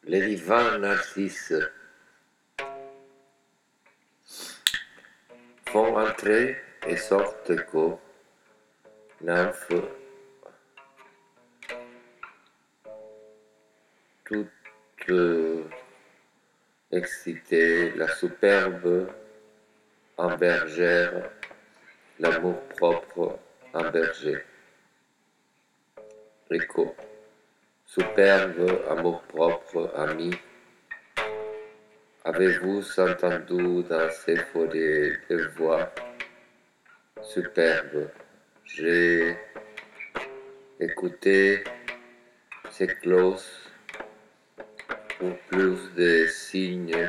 Les divins narcisses font entrer et sortent écho, nymphes, toute excitée, la superbe en bergère, l'amour-propre en berger. Écho, superbe, amour-propre, ami, avez-vous entendu dans ces forêts des voix superbes? J'ai écouté ces cloches pour plus de signes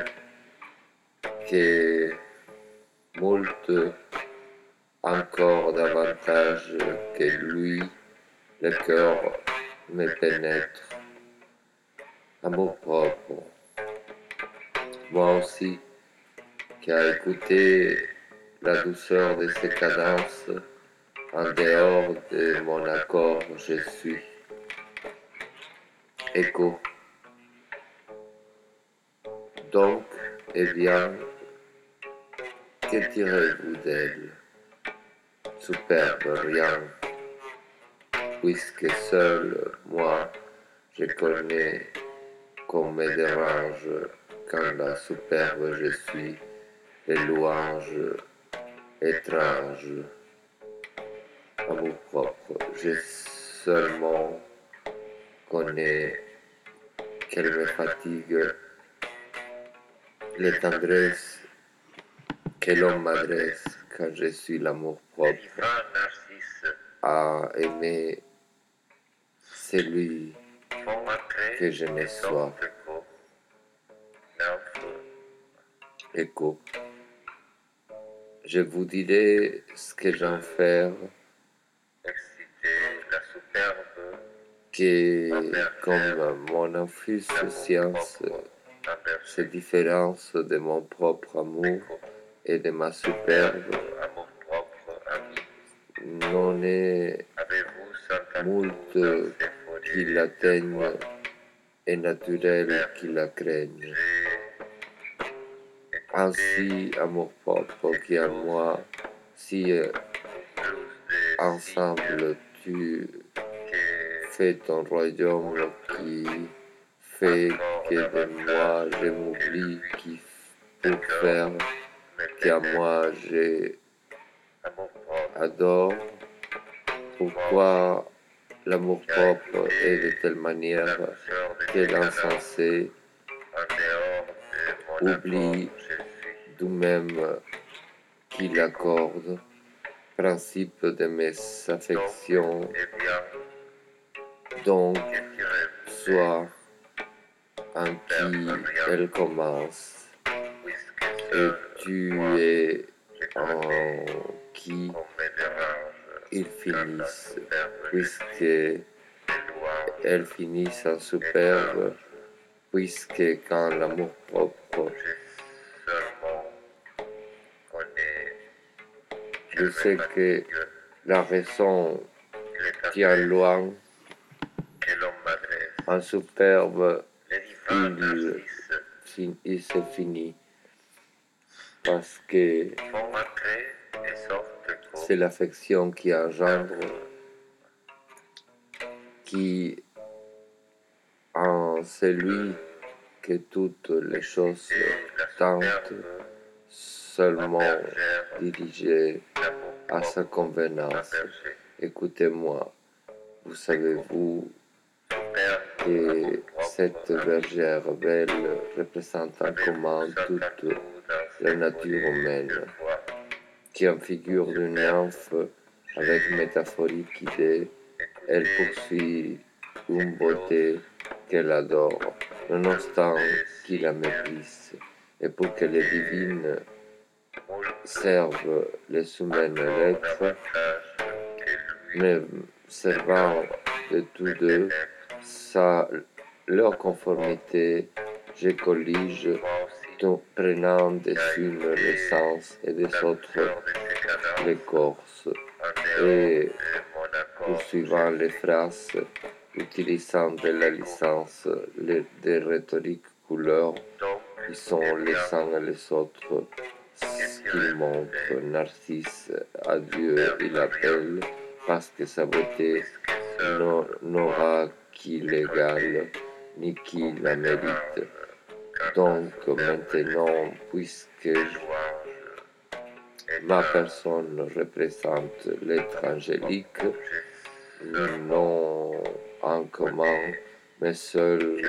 que moult encore davantage que lui, le cœur me pénètre. Amour propre. Moi aussi, qui a écouté la douceur de ses cadences, en dehors de mon accord, je suis. Écho. Donc, eh bien, que direz-vous d'elle? Superbe, rien, puisque seul moi, je connais qu'on me dérange quand la superbe je suis, les louanges étranges, amour propre. Je seulement connais qu'elle me fatigue, les tendresses que l'on m'adresse quand je suis l'amour propre à aimer celui que je me sois. Écho. Je vous dirai ce que j'en fais, que comme mon insouciance se différence de mon propre amour et de ma superbe, non est moult qui l'atteignent et naturel qui la craignent. Ainsi, amour-propre qui en moi, si ensemble tu fais ton royaume qui fait que de moi je m'oublie, qui pour faire qu'à moi j'adore, pourquoi l'amour-propre est de telle manière que l'insensé oublie d'eux-mêmes qui l'accorde, principe de mes affections, donc soit en qui elle commence, et tu es en qui ils finissent, puisque elles finissent en superbe, puisque quand l'amour propre, je sais que la raison tient loin, en superbe, il se finit, parce que c'est l'affection qui engendre, qui en celui que toutes les choses tentent seulement dirigées à sa convenance. Écoutez-moi, vous savez-vous que cette bergère belle représente en commun toute la nature humaine, qui en figure d'une nymphe avec métaphorique idée, elle poursuit une beauté qu'elle adore, nonobstant qu'il la méprise, et pour que les divines servent les humaines lettres, me servant de tous deux, leur conformité, je collige, prenant des unes les sens et des autres l'écorce, et poursuivant les phrases, utilisant de la licence des rhétoriques couleurs qui sont les uns et les autres, ce qu'il montre. Narcisse à Dieu, il appelle, parce que sa beauté n'aura qui l'égale, ni qui la mérite. Donc maintenant, puisque ma personne représente l'être angélique, non en commun, mais seule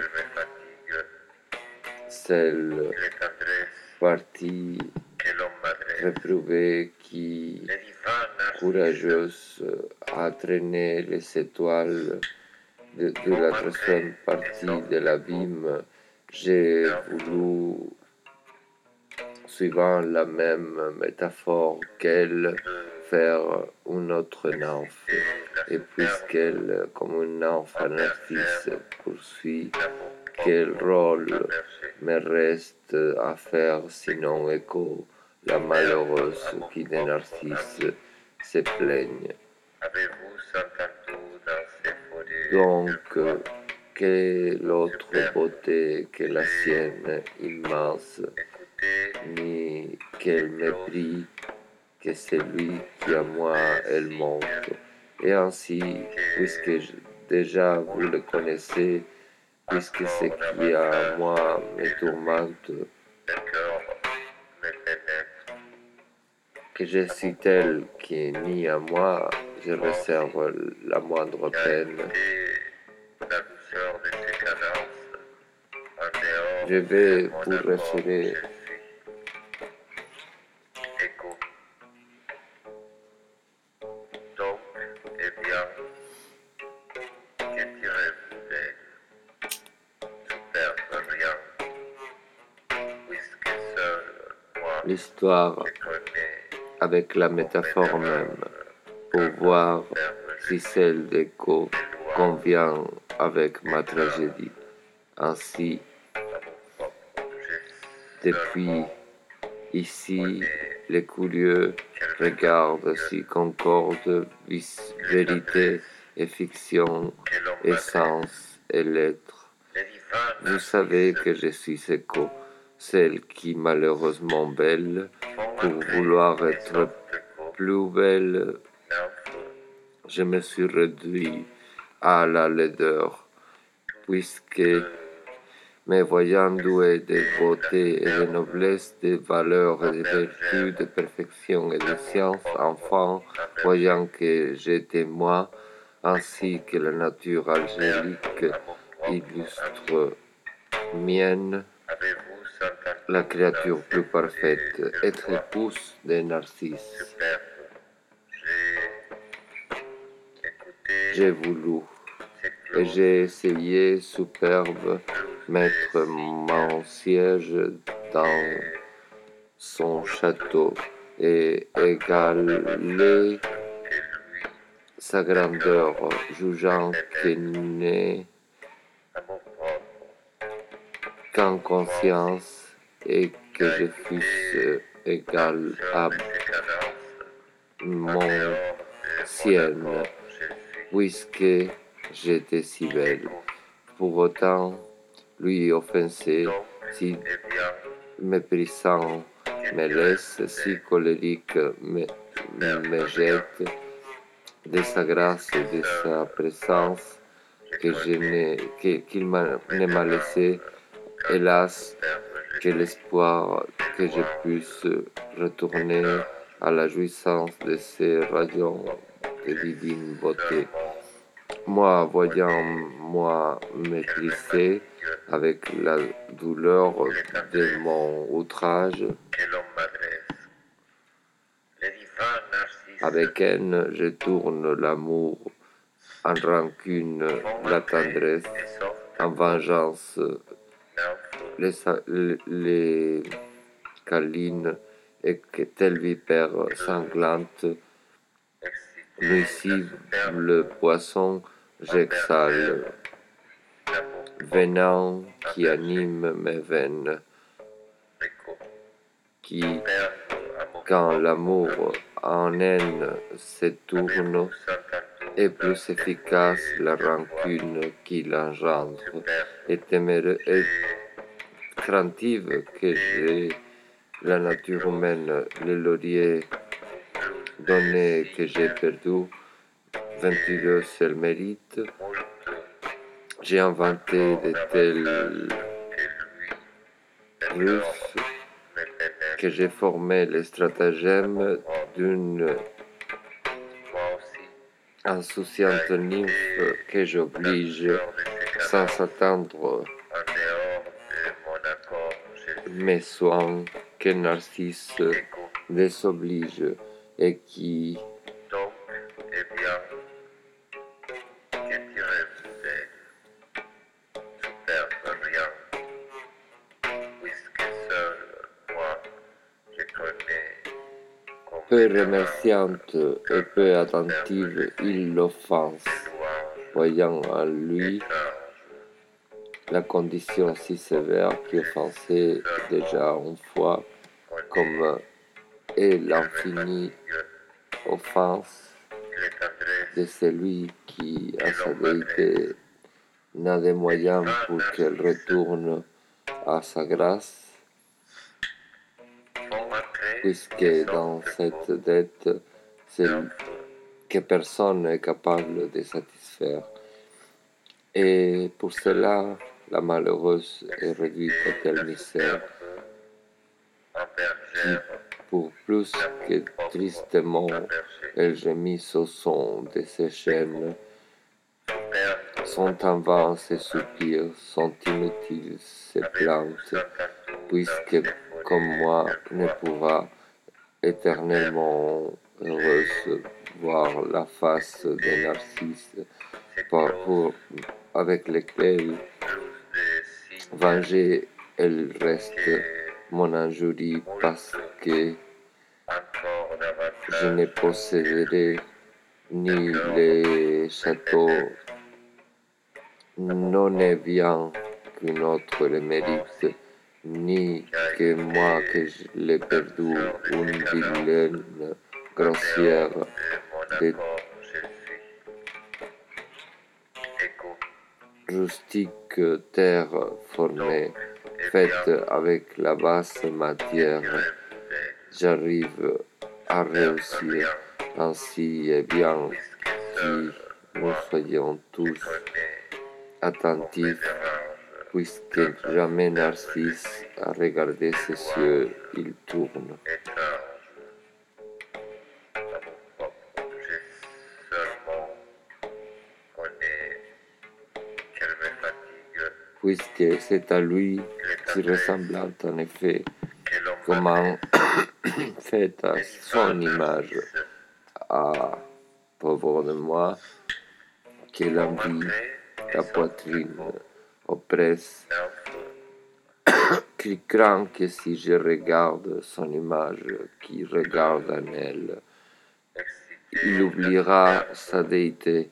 celle partie réprouvée qui, courageuse, a traîné les étoiles de la troisième partie de l'abîme, j'ai voulu, suivant la même métaphore qu'elle, faire une autre nymphe. Et puisqu'elle, comme une nymphe à Narcisse, poursuit, quel rôle me reste à faire sinon écho la malheureuse qui de Narcisse se plaigne. Donc, quelle autre beauté que la sienne immense, ni quel mépris que celui qui à moi elle montre. Et ainsi, puisque déjà vous le connaissez, puisque ce qui à moi me tourmente, que je suis tel qui ni à moi je réserve la moindre peine. Je vais vous référer l'histoire avec la métaphore même, pour voir si celle d'écho convient avec ma tragédie. Ainsi, depuis ici, les curieux regardent si concorde vérité et fiction, essence et lettres. Vous savez que je suis écho, celle qui, malheureusement belle, pour vouloir être plus belle, je me suis réduit à la laideur, puisque, me voyant doué de beauté et de noblesse, de valeur et de vertu, de perfection et de science, enfin, voyant que j'étais moi, ainsi que la nature angélique illustre mienne, la créature plus parfaite, être épouse de Narcisse. J'ai voulu et j'ai essayé, superbe, mettre mon siège dans son château et égaler sa grandeur, jugeant qu'il n'est qu'en conscience et que je fusse égal à mon ciel, puisque j'étais si belle. Pour autant, lui offensé, si méprisant, me laisse, si colérique, me jette de sa grâce et de sa présence, qu'il ne m'a laissé, hélas, que l'espoir que je puisse retourner à la jouissance de ces rayons de divine beauté. Moi, voyant moi m'éclisser avec la douleur de mon outrage, avec haine, je tourne l'amour en rancune, la tendresse en vengeance, les câlines, et que telle vipère sanglante, nuisible poisson, j'exhale, venin qui anime mes veines, qui, quand l'amour en haine se tourne, est plus efficace la rancune qu'il engendre, et craintive que j'ai la nature humaine, le laurier donné que j'ai perdu, ventureux seul mérite. J'ai inventé de telles ruses que j'ai formé le stratagème d'une insouciante nymphe que j'oblige, sans attendre mes soins, que Narcisse désoblige et qui peu remerciante et peu attentive, il l'offense, voyant en lui la condition si sévère qui offensait déjà une fois, comme est l'infinie offense de celui qui, à sa déité, n'a de moyens pour qu'elle retourne à sa grâce, puisque dans cette dette, celle que personne n'est capable de satisfaire. Et pour cela, la malheureuse est réduite à telle misère qui, pour plus que tristement, elle gémit au son de ses chaînes, sont en vain ses soupirs, sont inutiles ses plaintes, puisque, comme moi, ne pourra éternellement heureuse voir la face des narcisses avec lesquels venger elle reste mon injurie, parce que je ne posséderai ni les châteaux non est bien qu'un autre le mérite, ni que moi que je l'ai perdu, une vilaine grossière de rustique terre formée, faite avec la basse matière. J'arrive à réussir ainsi, et bien que nous soyons tous attentifs, puisque jamais Narcisse a regardé ses yeux, il tourne. Puisque c'est à lui si ressemblant en effet, comment fait à son image, à pauvre de moi, que l'envie, la poitrine oppresse, qui craint que si je regarde son image, qui regarde en elle, il oubliera sa déité,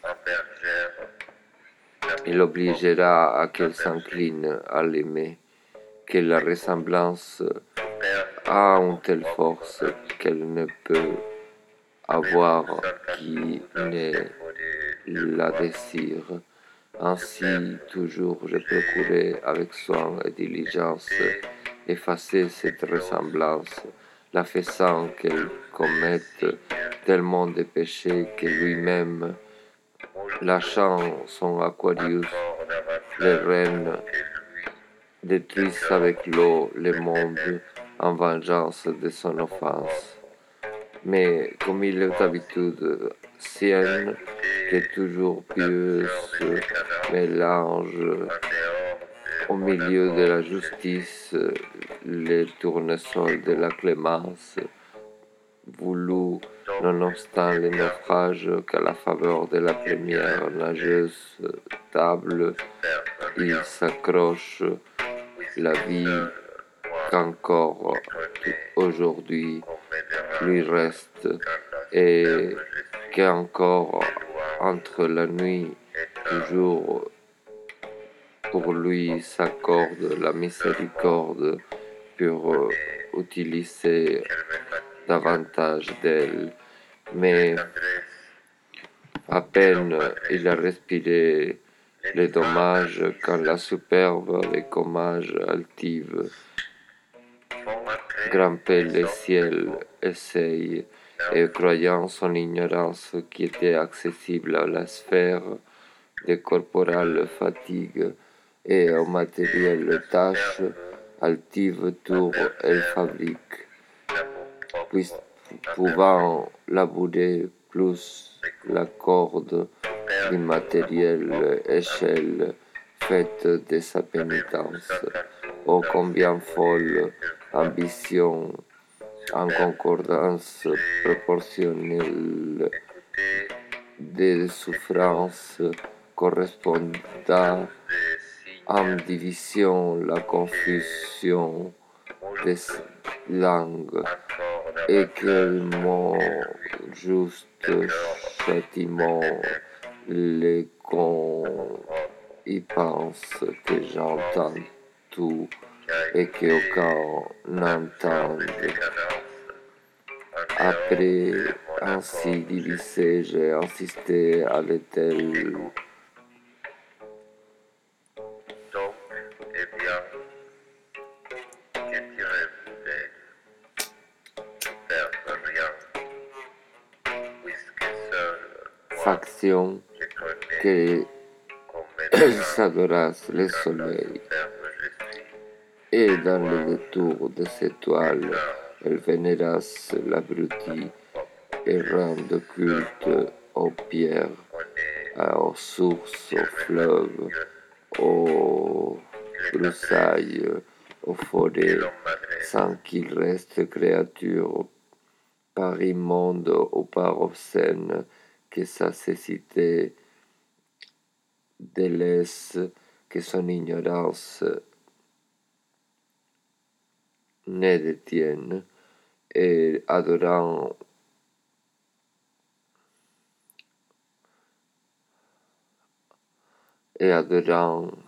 il obligera à qu'elle s'incline à l'aimer, que la ressemblance a une telle force qu'elle ne peut avoir qui ne la désire. Ainsi, toujours, je procurais avec soin et diligence effacer cette ressemblance, la faisant qu'elle commette tellement de péchés que lui-même, lâchant son Aquarius, les reines détruisent avec l'eau le monde en vengeance de son offense. Mais comme il est d'habitude sienne, que toujours pieuse mélange au milieu de la justice les tournesols de la clémence, voulut, nonobstant les naufrages, qu'à la faveur de la première nageuse table, il s'accroche la vie qu'encore aujourd'hui lui reste, et qu'encore entre la nuit toujours pour lui s'accorde la miséricorde pour utiliser davantage d'elle. Mais À peine il a respiré les dommages quand la superbe des commages altive grimpait les ciels, essaye, et croyant son ignorance qui était accessible à la sphère des corporales fatigues et au matériel tâches, altive tour elle fabrique, puis pouvant labourer plus la corde d'immatérielle échelle faite de sa pénitence. Oh combien folle ambition en concordance proportionnelle des souffrances correspondant en division la confusion des langues et quel mot juste châtiment les qu'on y pense que j'entends tout et qu'aucun n'entende. Après ainsi divisé, j'ai insisté à l'étel. Donc, eh bien, que direz-vous d'elle? Faire rien, puisque seul moi Faction je connais que combien s'adorasse le la soleil, superbe je suis. et dans le détour de cette Et toile, quand elle vénérasse l'abruti et rende culte aux pierres, on est aux sources, aux fleuves, irrémédiable, aux les broussailles, aux et forêts, l'homme m'adresse, sans qu'il reste créature par immonde ou par obscène que sa cécité délaisse, que son ignorance ne détienne, et adorant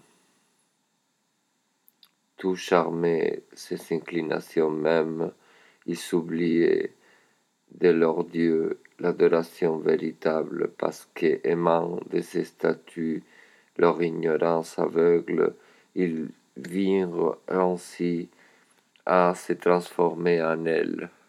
tout charmer ses inclinations mêmes, il s'oubliait de leur Dieu l'adoration véritable, parce que, aimant de ces statues leur ignorance aveugle, ils vinrent ainsi à se transformer en elles.